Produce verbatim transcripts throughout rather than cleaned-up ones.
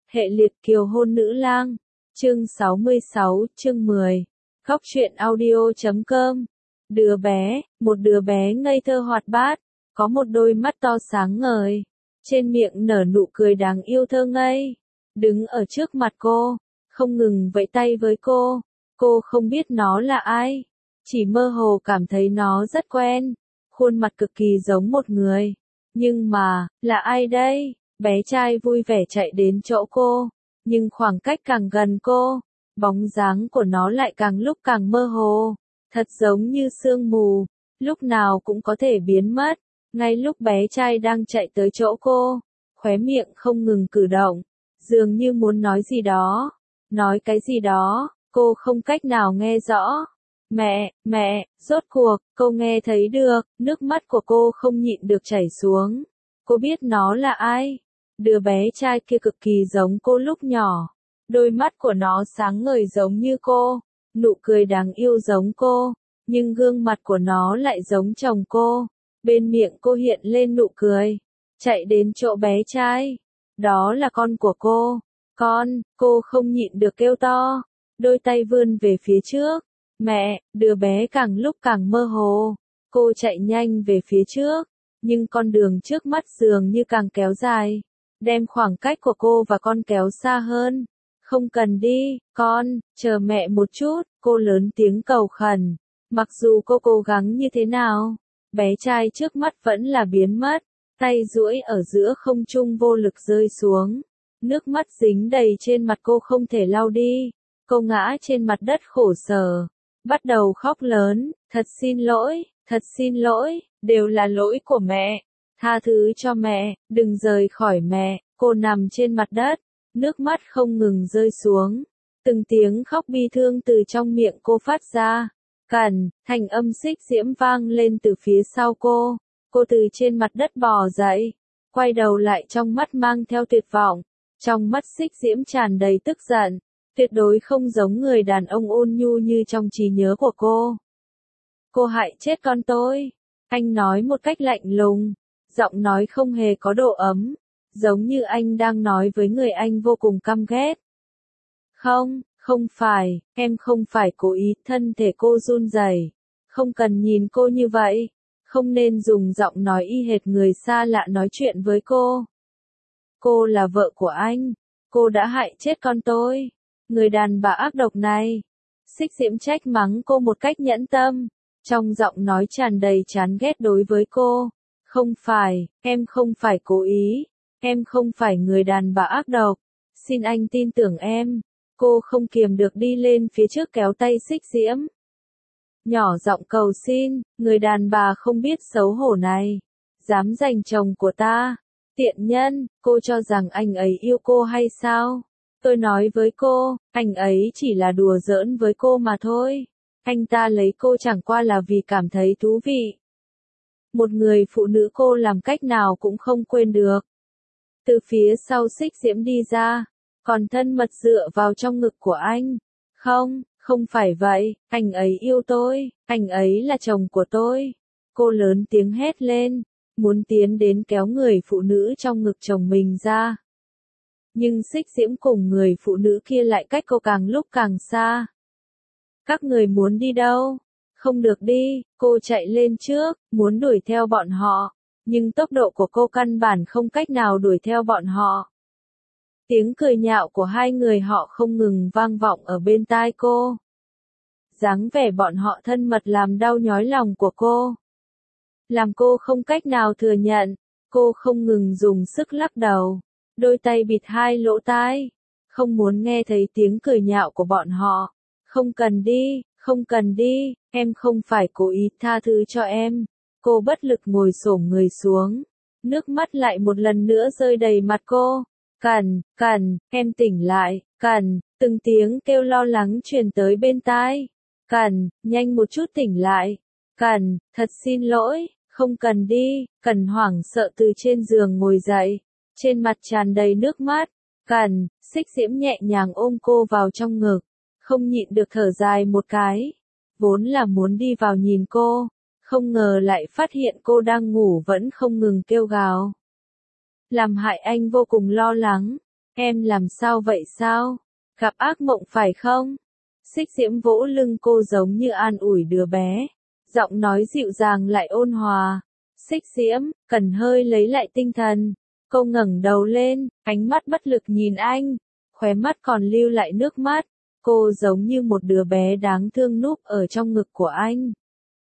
Hệ liệt kiều hôn nữ lang. Chương sáu mươi sáu, chương mười. Góc truyện audio chấm com. Đứa bé, một đứa bé ngây thơ hoạt bát, có một đôi mắt to sáng ngời, trên miệng nở nụ cười đáng yêu thơ ngây, đứng ở trước mặt cô, không ngừng vẫy tay với cô. Cô không biết nó là ai, chỉ mơ hồ cảm thấy nó rất quen, khuôn mặt cực kỳ giống một người. Nhưng mà, là ai đây? Bé trai vui vẻ chạy đến chỗ cô, nhưng khoảng cách càng gần cô, bóng dáng của nó lại càng lúc càng mơ hồ, thật giống như sương mù, lúc nào cũng có thể biến mất. Ngay lúc bé trai đang chạy tới chỗ cô, khóe miệng không ngừng cử động, dường như muốn nói gì đó. Nói cái gì đó, cô không cách nào nghe rõ. Mẹ, mẹ, rốt cuộc, cô nghe thấy được, nước mắt của cô không nhịn được chảy xuống. Cô biết nó là ai. Đứa bé trai kia cực kỳ giống cô lúc nhỏ. Đôi mắt của nó sáng ngời giống như cô, nụ cười đáng yêu giống cô, nhưng gương mặt của nó lại giống chồng cô. Bên miệng cô hiện lên nụ cười, chạy đến chỗ bé trai. Đó là con của cô. Con, cô không nhịn được kêu to, đôi tay vươn về phía trước. Mẹ, đứa bé càng lúc càng mơ hồ. Cô chạy nhanh về phía trước, nhưng con đường trước mắt dường như càng kéo dài, đem khoảng cách của cô và con kéo xa hơn. Không cần đi, con, chờ mẹ một chút, cô lớn tiếng cầu khẩn. Mặc dù cô cố gắng như thế nào, bé trai trước mắt vẫn là biến mất, tay duỗi ở giữa không trung vô lực rơi xuống. Nước mắt dính đầy trên mặt cô không thể lau đi. Cô ngã trên mặt đất khổ sở, bắt đầu khóc lớn, thật xin lỗi, thật xin lỗi, đều là lỗi của mẹ. Tha thứ cho mẹ, đừng rời khỏi mẹ. Cô nằm trên mặt đất, nước mắt không ngừng rơi xuống. Từng tiếng khóc bi thương từ trong miệng cô phát ra. Cẩn, thành âm xích diễm vang lên từ phía sau cô. Cô từ trên mặt đất bò dậy, quay đầu lại trong mắt mang theo tuyệt vọng. Trong mắt xích diễm tràn đầy tức giận, tuyệt đối không giống người đàn ông ôn nhu như trong trí nhớ của cô. Cô hại chết con tôi. Anh nói một cách lạnh lùng, giọng nói không hề có độ ấm, giống như anh đang nói với người anh vô cùng căm ghét. Không, không phải, em không phải cố ý. Thân thể cô run rẩy. Không cần nhìn cô như vậy, không nên dùng giọng nói y hệt người xa lạ nói chuyện với cô. Cô là vợ của anh, cô đã hại chết con tôi. Người đàn bà ác độc này. Xích diễm trách mắng cô một cách nhẫn tâm, trong giọng nói tràn đầy chán ghét đối với cô. Không phải, em không phải cố ý, em không phải người đàn bà ác độc. Xin anh tin tưởng em. Cô không kiềm được đi lên phía trước kéo tay xích diễm, nhỏ giọng cầu xin. Người đàn bà không biết xấu hổ này, dám giành chồng của ta. Tiện nhân, cô cho rằng anh ấy yêu cô hay sao? Tôi nói với cô, anh ấy chỉ là đùa giỡn với cô mà thôi. Anh ta lấy cô chẳng qua là vì cảm thấy thú vị. Một người phụ nữ cô làm cách nào cũng không quên được. Từ phía sau xích diễm đi ra, còn thân mật dựa vào trong ngực của anh. Không, không phải vậy, anh ấy yêu tôi, anh ấy là chồng của tôi. Cô lớn tiếng hét lên, muốn tiến đến kéo người phụ nữ trong ngực chồng mình ra. Nhưng xích diễm cùng người phụ nữ kia lại cách cô càng lúc càng xa. Các người muốn đi đâu? Không được đi. Cô chạy lên trước, muốn đuổi theo bọn họ, nhưng tốc độ của cô căn bản không cách nào đuổi theo bọn họ. Tiếng cười nhạo của hai người họ không ngừng vang vọng ở bên tai cô. Dáng vẻ bọn họ thân mật làm đau nhói lòng của cô, làm cô không cách nào thừa nhận. Cô không ngừng dùng sức lắc đầu, đôi tay bịt hai lỗ tai, không muốn nghe thấy tiếng cười nhạo của bọn họ. Không cần đi, không cần đi, em không phải cố ý, tha thứ cho em. Cô bất lực ngồi xổm người xuống, nước mắt lại một lần nữa rơi đầy mặt cô. Cần, cần, em tỉnh lại, cần, từng tiếng kêu lo lắng truyền tới bên tai. Cần, nhanh một chút tỉnh lại. Cần, thật xin lỗi, không cần đi. Cần hoảng sợ từ trên giường ngồi dậy, trên mặt tràn đầy nước mắt. Cần, xích diễm nhẹ nhàng ôm cô vào trong ngực, không nhịn được thở dài một cái. Vốn là muốn đi vào nhìn cô, không ngờ lại phát hiện cô đang ngủ vẫn không ngừng kêu gào, làm hại anh vô cùng lo lắng. Em làm sao vậy sao? Gặp ác mộng phải không? Xích Diễm vỗ lưng cô giống như an ủi đứa bé. Giọng nói dịu dàng lại ôn hòa. Xích Diễm, cần hơi lấy lại tinh thần. Cô ngẩng đầu lên, ánh mắt bất lực nhìn anh. Khóe mắt còn lưu lại nước mắt. Cô giống như một đứa bé đáng thương núp ở trong ngực của anh.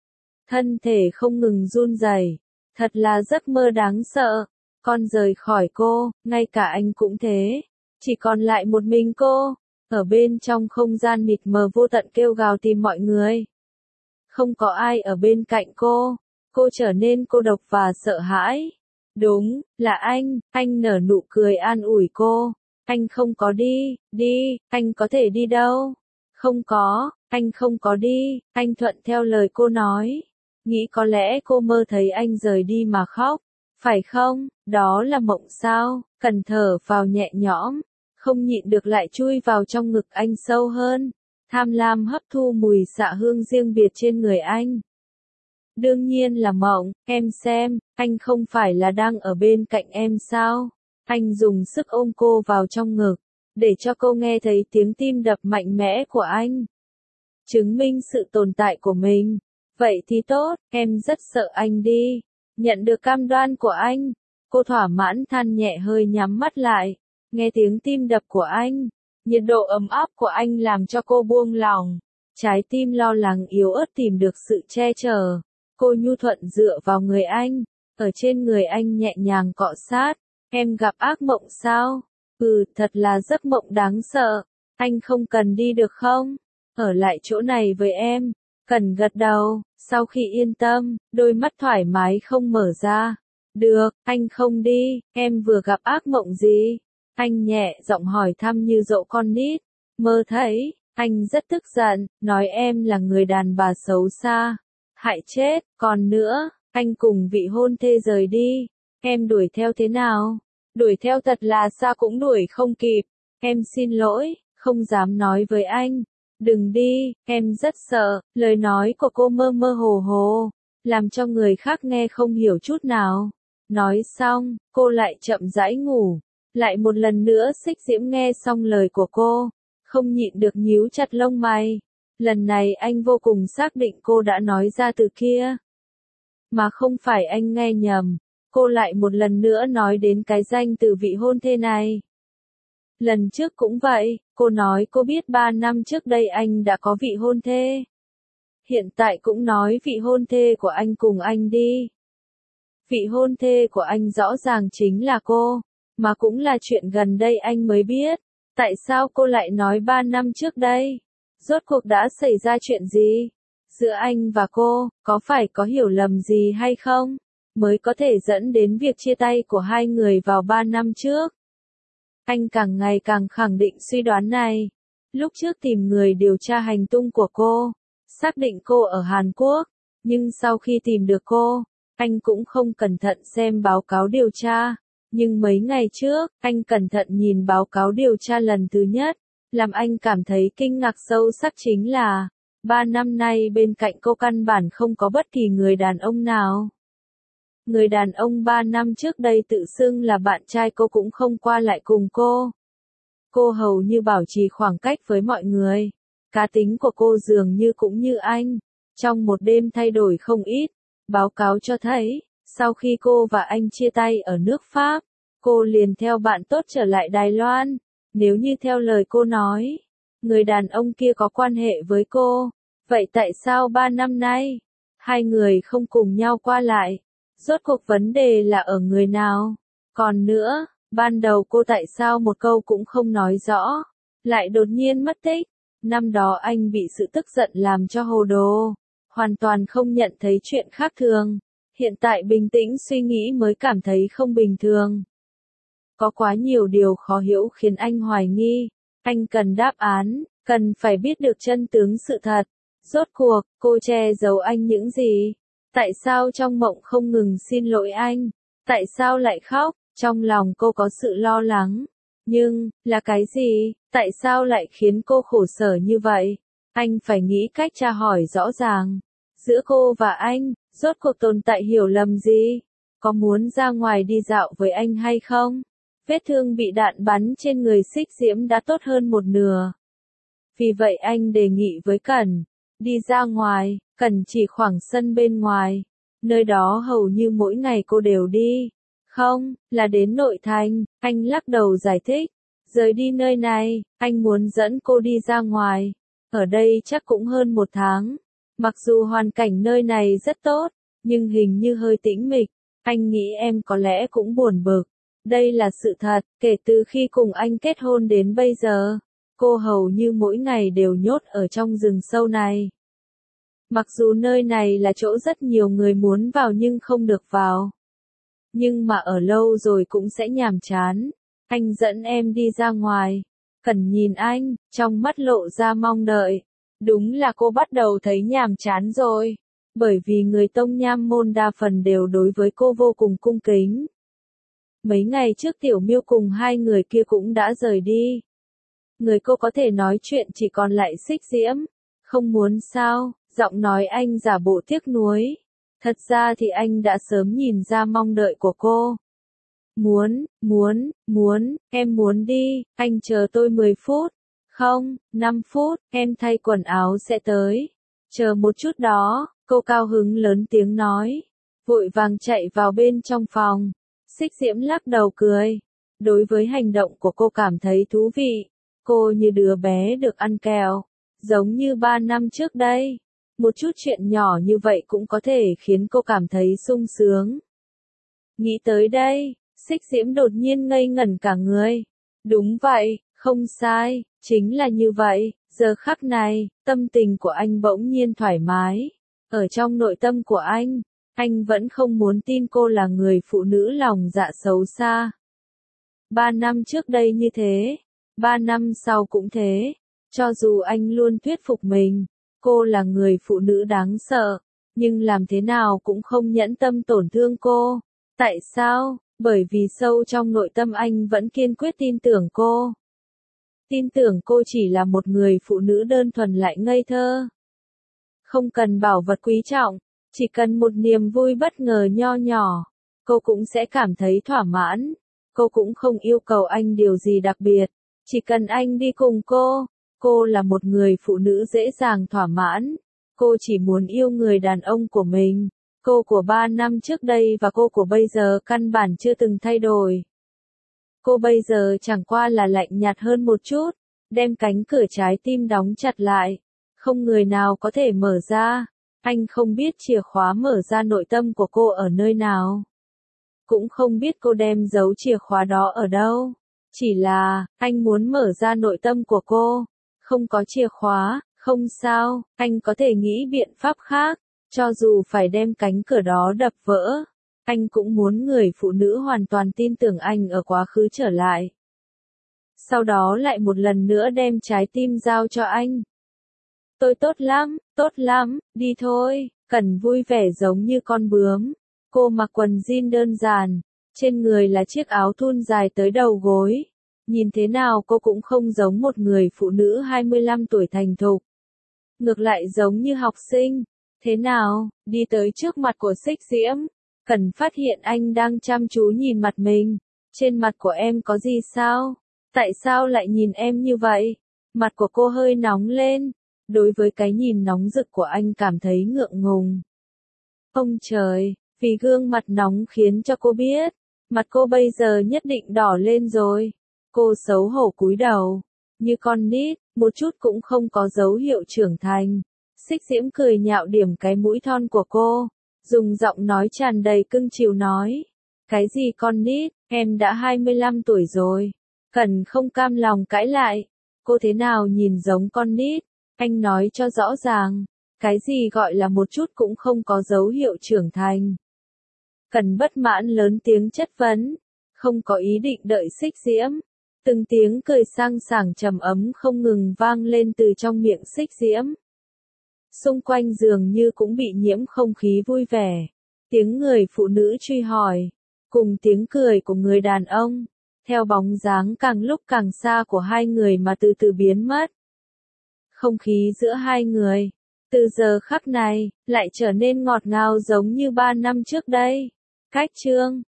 Thân thể không ngừng run rẩy. Thật là giấc mơ đáng sợ. Con rời khỏi cô, ngay cả anh cũng thế. Chỉ còn lại một mình cô. Ở bên trong không gian mịt mờ vô tận kêu gào tìm mọi người. Không có ai ở bên cạnh cô. Cô trở nên cô độc và sợ hãi. Đúng, là anh, anh nở nụ cười an ủi cô. Anh không có đi, đi, anh có thể đi đâu? Không có, anh không có đi, anh thuận theo lời cô nói. Nghĩ có lẽ cô mơ thấy anh rời đi mà khóc. Phải không, đó là mộng sao? Cần thở vào nhẹ nhõm. Không nhịn được lại chui vào trong ngực anh sâu hơn. Tham lam hấp thu mùi xạ hương riêng biệt trên người anh. Đương nhiên là mộng, em xem, anh không phải là đang ở bên cạnh em sao? Anh dùng sức ôm cô vào trong ngực, để cho cô nghe thấy tiếng tim đập mạnh mẽ của anh. Chứng minh sự tồn tại của mình. Vậy thì tốt, em rất sợ anh đi. Nhận được cam đoan của anh. Cô thỏa mãn than nhẹ hơi nhắm mắt lại. Nghe tiếng tim đập của anh. Nhiệt độ ấm áp của anh làm cho cô buông lòng. Trái tim lo lắng yếu ớt tìm được sự che chở. Cô nhu thuận dựa vào người anh. Ở trên người anh nhẹ nhàng cọ sát. Em gặp ác mộng sao? Ừ, thật là giấc mộng đáng sợ. Anh không cần đi được không? Ở lại chỗ này với em. Cần gật đầu. Sau khi yên tâm, đôi mắt thoải mái không mở ra. Được, anh không đi. Em vừa gặp ác mộng gì? Anh nhẹ giọng hỏi thăm như dỗ con nít. Mơ thấy, anh rất tức giận, nói em là người đàn bà xấu xa. Hại chết, còn nữa, anh cùng vị hôn thê rời đi. Em đuổi theo thế nào? Đuổi theo thật là xa cũng đuổi không kịp. Em xin lỗi, không dám nói với anh. Đừng đi, em rất sợ. Lời nói của cô mơ mơ hồ hồ, làm cho người khác nghe không hiểu chút nào. Nói xong, cô lại chậm rãi ngủ. Lại một lần nữa Xích Diễm nghe xong lời của cô, không nhịn được nhíu chặt lông mày. Lần này anh vô cùng xác định cô đã nói ra từ kia. Mà không phải anh nghe nhầm. Cô lại một lần nữa nói đến cái danh từ vị hôn thê này. Lần trước cũng vậy, cô nói cô biết ba năm trước đây anh đã có vị hôn thê. Hiện tại cũng nói vị hôn thê của anh cùng anh đi. Vị hôn thê của anh rõ ràng chính là cô, mà cũng là chuyện gần đây anh mới biết. Tại sao cô lại nói ba năm trước đây? Rốt cuộc đã xảy ra chuyện gì? Giữa anh và cô, có phải có hiểu lầm gì hay không? Mới có thể dẫn đến việc chia tay của hai người vào ba năm trước. Anh càng ngày càng khẳng định suy đoán này. Lúc trước tìm người điều tra hành tung của cô, xác định cô ở Hàn Quốc, nhưng sau khi tìm được cô, anh cũng không cẩn thận xem báo cáo điều tra. Nhưng mấy ngày trước, anh cẩn thận nhìn báo cáo điều tra lần thứ nhất, làm anh cảm thấy kinh ngạc sâu sắc chính là, ba năm nay bên cạnh cô căn bản không có bất kỳ người đàn ông nào. Người đàn ông ba năm trước đây tự xưng là bạn trai cô cũng không qua lại cùng cô. Cô hầu như bảo trì khoảng cách với mọi người. Cá tính của cô dường như cũng như anh. Trong một đêm thay đổi không ít. Báo cáo cho thấy, sau khi cô và anh chia tay ở nước Pháp, cô liền theo bạn tốt trở lại Đài Loan. Nếu như theo lời cô nói, người đàn ông kia có quan hệ với cô. Vậy tại sao ba năm nay, hai người không cùng nhau qua lại? Rốt cuộc vấn đề là ở người nào? Còn nữa, ban đầu cô tại sao một câu cũng không nói rõ, lại đột nhiên mất tích? Năm đó anh bị sự tức giận làm cho hồ đồ, hoàn toàn không nhận thấy chuyện khác thường. Hiện tại bình tĩnh suy nghĩ mới cảm thấy không bình thường. Có quá nhiều điều khó hiểu khiến anh hoài nghi. Anh cần đáp án, cần phải biết được chân tướng sự thật. Rốt cuộc, cô che giấu anh những gì? Tại sao trong mộng không ngừng xin lỗi anh? Tại sao lại khóc? Trong lòng cô có sự lo lắng. Nhưng, là cái gì? Tại sao lại khiến cô khổ sở như vậy? Anh phải nghĩ cách tra hỏi rõ ràng. Giữa cô và anh, rốt cuộc tồn tại hiểu lầm gì? Có muốn ra ngoài đi dạo với anh hay không? Vết thương bị đạn bắn trên người Xích Diễm đã tốt hơn một nửa. Vì vậy anh đề nghị với Cẩn, đi ra ngoài. Cẩn chỉ khoảng sân bên ngoài. Nơi đó hầu như mỗi ngày cô đều đi. Không, là đến nội thành, anh lắc đầu giải thích. Rời đi nơi này, anh muốn dẫn cô đi ra ngoài. Ở đây chắc cũng hơn một tháng. Mặc dù hoàn cảnh nơi này rất tốt, nhưng hình như hơi tĩnh mịch. Anh nghĩ em có lẽ cũng buồn bực. Đây là sự thật, kể từ khi cùng anh kết hôn đến bây giờ, cô hầu như mỗi ngày đều nhốt ở trong rừng sâu này. Mặc dù nơi này là chỗ rất nhiều người muốn vào nhưng không được vào. Nhưng mà ở lâu rồi cũng sẽ nhàm chán. Anh dẫn em đi ra ngoài. Cẩn nhìn anh, trong mắt lộ ra mong đợi. Đúng là cô bắt đầu thấy nhàm chán rồi. Bởi vì người Tông Nham môn đa phần đều đối với cô vô cùng cung kính. Mấy ngày trước Tiểu Miêu cùng hai người kia cũng đã rời đi. Người cô có thể nói chuyện chỉ còn lại Xích Diễm. Không muốn sao, giọng nói anh giả bộ tiếc nuối. Thật ra thì anh đã sớm nhìn ra mong đợi của cô. Muốn, muốn, muốn, em muốn đi, anh chờ tôi mười phút. Không, năm phút, em thay quần áo sẽ tới. Chờ một chút đó, cô cao hứng lớn tiếng nói. Vội vàng chạy vào bên trong phòng. Xích Diễm lắc đầu cười. Đối với hành động của cô cảm thấy thú vị. Cô như đứa bé được ăn kẹo. Giống như ba năm trước đây. Một chút chuyện nhỏ như vậy cũng có thể khiến cô cảm thấy sung sướng. Nghĩ tới đây, Xích Diễm đột nhiên ngây ngẩn cả người. Đúng vậy, không sai, chính là như vậy. Giờ khắc này, tâm tình của anh bỗng nhiên thoải mái. Ở trong nội tâm của anh, anh vẫn không muốn tin cô là người phụ nữ lòng dạ xấu xa. Ba năm trước đây như thế, ba năm sau cũng thế. Cho dù anh luôn thuyết phục mình, cô là người phụ nữ đáng sợ, nhưng làm thế nào cũng không nhẫn tâm tổn thương cô. Tại sao? Bởi vì sâu trong nội tâm anh vẫn kiên quyết tin tưởng cô. Tin tưởng cô chỉ là một người phụ nữ đơn thuần lại ngây thơ. Không cần bảo vật quý trọng, chỉ cần một niềm vui bất ngờ nho nhỏ, cô cũng sẽ cảm thấy thỏa mãn. Cô cũng không yêu cầu anh điều gì đặc biệt, chỉ cần anh đi cùng cô. Cô là một người phụ nữ dễ dàng thỏa mãn. Cô chỉ muốn yêu người đàn ông của mình. Cô của ba năm trước đây và cô của bây giờ căn bản chưa từng thay đổi. Cô bây giờ chẳng qua là lạnh nhạt hơn một chút, đem cánh cửa trái tim đóng chặt lại. Không người nào có thể mở ra. Anh không biết chìa khóa mở ra nội tâm của cô ở nơi nào. Cũng không biết cô đem giấu chìa khóa đó ở đâu. Chỉ là, anh muốn mở ra nội tâm của cô. Không có chìa khóa, không sao, anh có thể nghĩ biện pháp khác. Cho dù phải đem cánh cửa đó đập vỡ, anh cũng muốn người phụ nữ hoàn toàn tin tưởng anh ở quá khứ trở lại. Sau đó lại một lần nữa đem trái tim giao cho anh. Tôi tốt lắm, tốt lắm, đi thôi. Cẩn vui vẻ giống như con bướm. Cô mặc quần jean đơn giản, trên người là chiếc áo thun dài tới đầu gối. Nhìn thế nào cô cũng không giống một người phụ nữ hai mươi lăm tuổi thành thục. Ngược lại giống như học sinh. Thế nào, đi tới trước mặt của Xích Diễm. Cẩn phát hiện anh đang chăm chú nhìn mặt mình. Trên mặt của em có gì sao? Tại sao lại nhìn em như vậy? Mặt của cô hơi nóng lên. Đối với cái nhìn nóng rực của anh cảm thấy ngượng ngùng. Ông trời, vì gương mặt nóng khiến cho cô biết. Mặt cô bây giờ nhất định đỏ lên rồi. Cô xấu hổ cúi đầu. Như con nít, một chút cũng không có dấu hiệu trưởng thành. Xích Diễm cười nhạo điểm cái mũi thon của cô. Dùng giọng nói tràn đầy cưng chiều nói. Cái gì con nít, em đã hai mươi lăm tuổi rồi. Cẩn không cam lòng cãi lại. Cô thế nào nhìn giống con nít? Anh nói cho rõ ràng. Cái gì gọi là một chút cũng không có dấu hiệu trưởng thành. Cẩn bất mãn lớn tiếng chất vấn. Không có ý định đợi Xích Diễm. Từng tiếng cười sang sảng trầm ấm không ngừng vang lên từ trong miệng Xích Diễm. Xung quanh dường như cũng bị nhiễm không khí vui vẻ. Tiếng người phụ nữ truy hỏi. Cùng tiếng cười của người đàn ông. Theo bóng dáng càng lúc càng xa của hai người mà từ từ biến mất. Không khí giữa hai người, từ giờ khắc này, lại trở nên ngọt ngào giống như ba năm trước đây. Cách chương